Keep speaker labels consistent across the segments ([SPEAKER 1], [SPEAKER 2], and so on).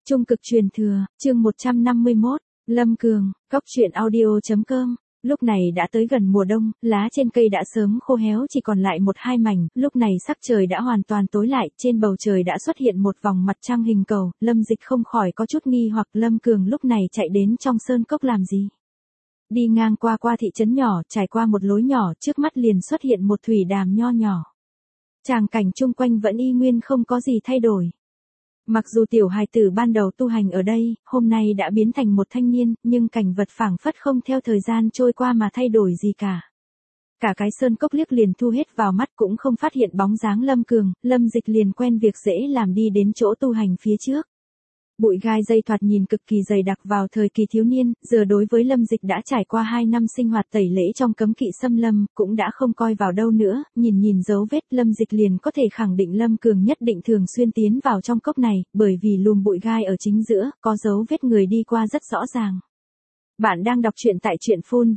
[SPEAKER 1] Trung cực truyền thừa, chương 151, Lâm Cường, Cóc truyện audio.com. Lúc này đã tới gần mùa đông, lá trên cây đã sớm khô héo chỉ còn lại một hai mảnh, lúc này sắc trời đã hoàn toàn tối lại, trên bầu trời đã xuất hiện một vòng mặt trăng hình cầu, Lâm Dịch không khỏi có chút nghi hoặc Lâm Cường lúc này chạy đến trong sơn cốc làm gì. Đi ngang qua thị trấn nhỏ, trải qua một lối nhỏ, trước mắt liền xuất hiện một thủy đàm nho nhỏ. Tràng cảnh chung quanh vẫn y nguyên không có gì thay đổi. Mặc dù tiểu hài tử ban đầu tu hành ở đây, hôm nay đã biến thành một thanh niên, nhưng cảnh vật phảng phất không theo thời gian trôi qua mà thay đổi gì cả. Cả cái sơn cốc liếc liền thu hết vào mắt cũng không phát hiện bóng dáng Lâm Cường, Lâm Dịch liền quen việc dễ làm đi đến chỗ tu hành phía trước. Bụi gai dây thoạt nhìn cực kỳ dày đặc vào thời kỳ thiếu niên, giờ đối với Lâm Dịch đã trải qua 2 năm sinh hoạt tẩy lễ trong cấm kỵ xâm lâm, cũng đã không coi vào đâu nữa, nhìn dấu vết Lâm Dịch liền có thể khẳng định Lâm Cường nhất định thường xuyên tiến vào trong cốc này, bởi vì lùm bụi gai ở chính giữa, có dấu vết người đi qua rất rõ ràng. Bạn đang đọc truyện tại truyện phun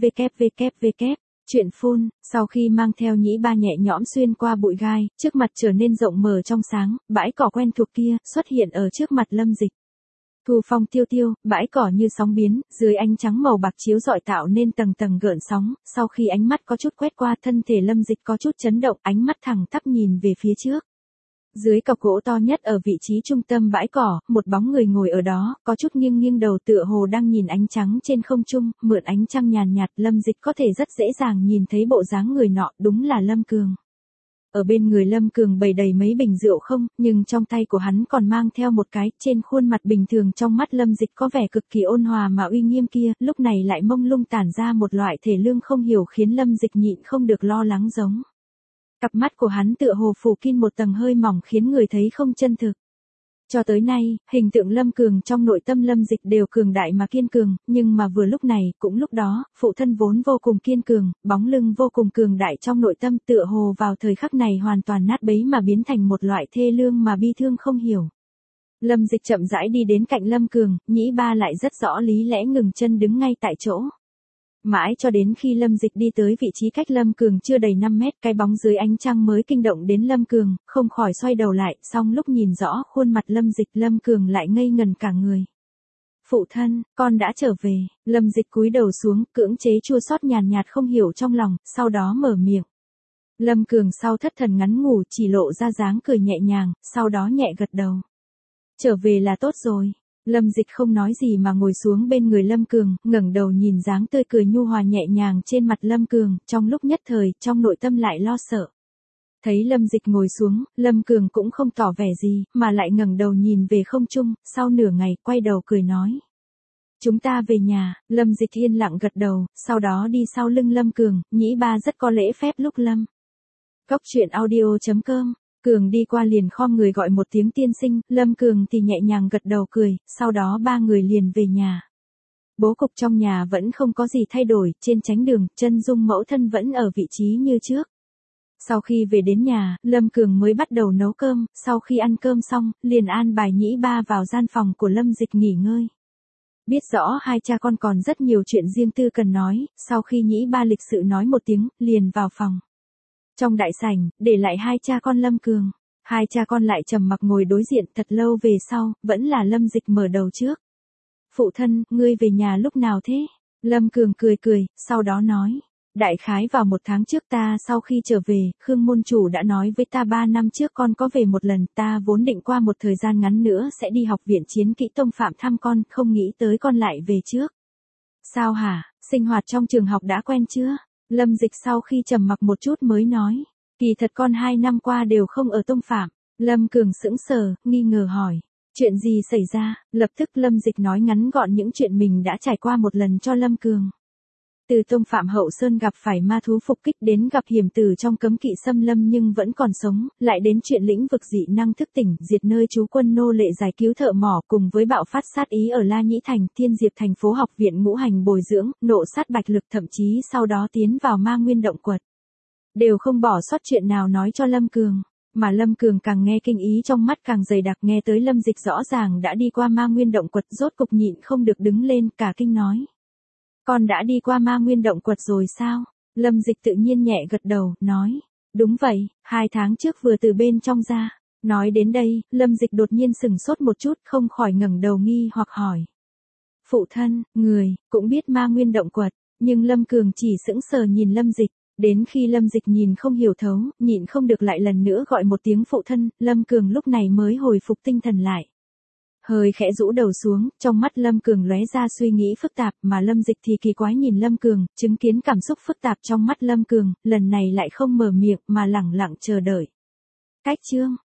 [SPEAKER 1] www. Truyện phun, sau khi mang theo nhĩ ba nhẹ nhõm xuyên qua bụi gai, trước mặt trở nên rộng mở trong sáng, bãi cỏ quen thuộc kia, xuất hiện ở trước mặt Lâm Dịch. Thu phong tiêu tiêu, bãi cỏ như sóng biến, dưới ánh trắng màu bạc chiếu rọi tạo nên tầng tầng gợn sóng, sau khi ánh mắt có chút quét qua thân thể Lâm Dịch có chút chấn động, ánh mắt thẳng tắp nhìn về phía trước. Dưới cọc gỗ to nhất ở vị trí trung tâm bãi cỏ, một bóng người ngồi ở đó, có chút nghiêng đầu tựa hồ đang nhìn ánh trắng trên không trung, mượn ánh trăng nhàn nhạt, Lâm Dịch có thể rất dễ dàng nhìn thấy bộ dáng người nọ, đúng là Lâm Cường. Ở bên người Lâm Cường bày đầy mấy bình rượu không, nhưng trong tay của hắn còn mang theo một cái, trên khuôn mặt bình thường trong mắt Lâm Dịch có vẻ cực kỳ ôn hòa mà uy nghiêm kia, lúc này lại mông lung tản ra một loại thể lương không hiểu khiến Lâm Dịch nhịn không được lo lắng giống. Cặp mắt của hắn tựa hồ phủ kín một tầng hơi mỏng khiến người thấy không chân thực. Cho tới nay, hình tượng Lâm Cường trong nội tâm Lâm Dịch đều cường đại mà kiên cường, nhưng mà vừa lúc này, cũng lúc đó, phụ thân vốn vô cùng kiên cường, bóng lưng vô cùng cường đại trong nội tâm tựa hồ vào thời khắc này hoàn toàn nát bấy mà biến thành một loại thê lương mà bi thương không hiểu. Lâm Dịch chậm rãi đi đến cạnh Lâm Cường, nhĩ ba lại rất rõ lý lẽ ngừng chân đứng ngay tại chỗ. Mãi cho đến khi Lâm Dịch đi tới vị trí cách Lâm Cường chưa đầy 5 mét, cái bóng dưới ánh trăng mới kinh động đến Lâm Cường, không khỏi xoay đầu lại, xong lúc nhìn rõ khuôn mặt Lâm Dịch, Lâm Cường lại ngây ngần cả người. Phụ thân, con đã trở về, Lâm Dịch cúi đầu xuống, cưỡng chế chua xót nhàn nhạt không hiểu trong lòng, sau đó mở miệng. Lâm Cường sau thất thần ngắn ngủ chỉ lộ ra dáng cười nhẹ nhàng, sau đó nhẹ gật đầu. Trở về là tốt rồi. Lâm Dịch không nói gì mà ngồi xuống bên người Lâm Cường, ngẩng đầu nhìn dáng tươi cười nhu hòa nhẹ nhàng trên mặt Lâm Cường, trong lúc nhất thời, trong nội tâm lại lo sợ. Thấy Lâm Dịch ngồi xuống, Lâm Cường cũng không tỏ vẻ gì, mà lại ngẩng đầu nhìn về không trung, sau nửa ngày, quay đầu cười nói. Chúng ta về nhà, Lâm Dịch yên lặng gật đầu, sau đó đi sau lưng Lâm Cường, nhĩ ba rất có lễ phép lúc Lâm. Cóc truyện audio.com. Cường đi qua liền khom người gọi một tiếng tiên sinh, Lâm Cường thì nhẹ nhàng gật đầu cười, sau đó ba người liền về nhà. Bố cục trong nhà vẫn không có gì thay đổi, trên chánh đường, chân dung mẫu thân vẫn ở vị trí như trước. Sau khi về đến nhà, Lâm Cường mới bắt đầu nấu cơm, sau khi ăn cơm xong, liền an bài nhĩ ba vào gian phòng của Lâm Dịch nghỉ ngơi. Biết rõ hai cha con còn rất nhiều chuyện riêng tư cần nói, sau khi nhĩ ba lịch sự nói một tiếng, liền vào phòng. Trong đại sảnh, để lại hai cha con Lâm Cường. Hai cha con lại trầm mặc ngồi đối diện thật lâu về sau, vẫn là Lâm Dịch mở đầu trước. Phụ thân, ngươi về nhà lúc nào thế? Lâm Cường cười, sau đó nói. Đại khái vào 1 tháng trước ta sau khi trở về, Khương môn chủ đã nói với ta 3 năm trước con có về một lần, ta vốn định qua một thời gian ngắn nữa sẽ đi học viện chiến kỹ tông phạm thăm con, không nghĩ tới con lại về trước. Sao hả, sinh hoạt trong trường học đã quen chưa? Lâm Dịch sau khi trầm mặc một chút mới nói, kỳ thật con 2 năm qua đều không ở tông phạm. Lâm Cường sững sờ, nghi ngờ hỏi, chuyện gì xảy ra? Lập tức Lâm Dịch nói ngắn gọn những chuyện mình đã trải qua một lần cho Lâm Cường. Từ tông phạm Hậu Sơn gặp phải ma thú phục kích đến gặp hiểm tử trong cấm kỵ xâm lâm nhưng vẫn còn sống, lại đến chuyện lĩnh vực dị năng thức tỉnh, diệt nơi trú quân nô lệ giải cứu thợ mỏ cùng với bạo phát sát ý ở La Nhĩ Thành, Thiên Diệp thành phố học viện ngũ hành bồi dưỡng, nộ sát bạch lực thậm chí sau đó tiến vào ma nguyên động quật. Đều không bỏ sót chuyện nào nói cho Lâm Cường, mà Lâm Cường càng nghe kinh ý trong mắt càng dày đặc nghe tới Lâm Dịch rõ ràng đã đi qua ma nguyên động quật rốt cục nhịn không được đứng lên cả kinh nói. Con đã đi qua ma nguyên động quật rồi sao? Lâm Dịch tự nhiên nhẹ gật đầu, nói. Đúng vậy, 2 tháng trước vừa từ bên trong ra. Nói đến đây, Lâm Dịch đột nhiên sừng sốt một chút, không khỏi ngẩng đầu nghi hoặc hỏi. Phụ thân, người, cũng biết ma nguyên động quật, nhưng Lâm Cường chỉ sững sờ nhìn Lâm Dịch. Đến khi Lâm Dịch nhìn không hiểu thấu, nhịn không được lại lần nữa gọi một tiếng phụ thân, Lâm Cường lúc này mới hồi phục tinh thần lại. Hơi khẽ rũ đầu xuống, trong mắt Lâm Cường lóe ra suy nghĩ phức tạp, mà Lâm Dịch thì kỳ quái nhìn Lâm Cường, chứng kiến cảm xúc phức tạp trong mắt Lâm Cường, lần này lại không mở miệng mà lẳng lặng chờ đợi. Cách chương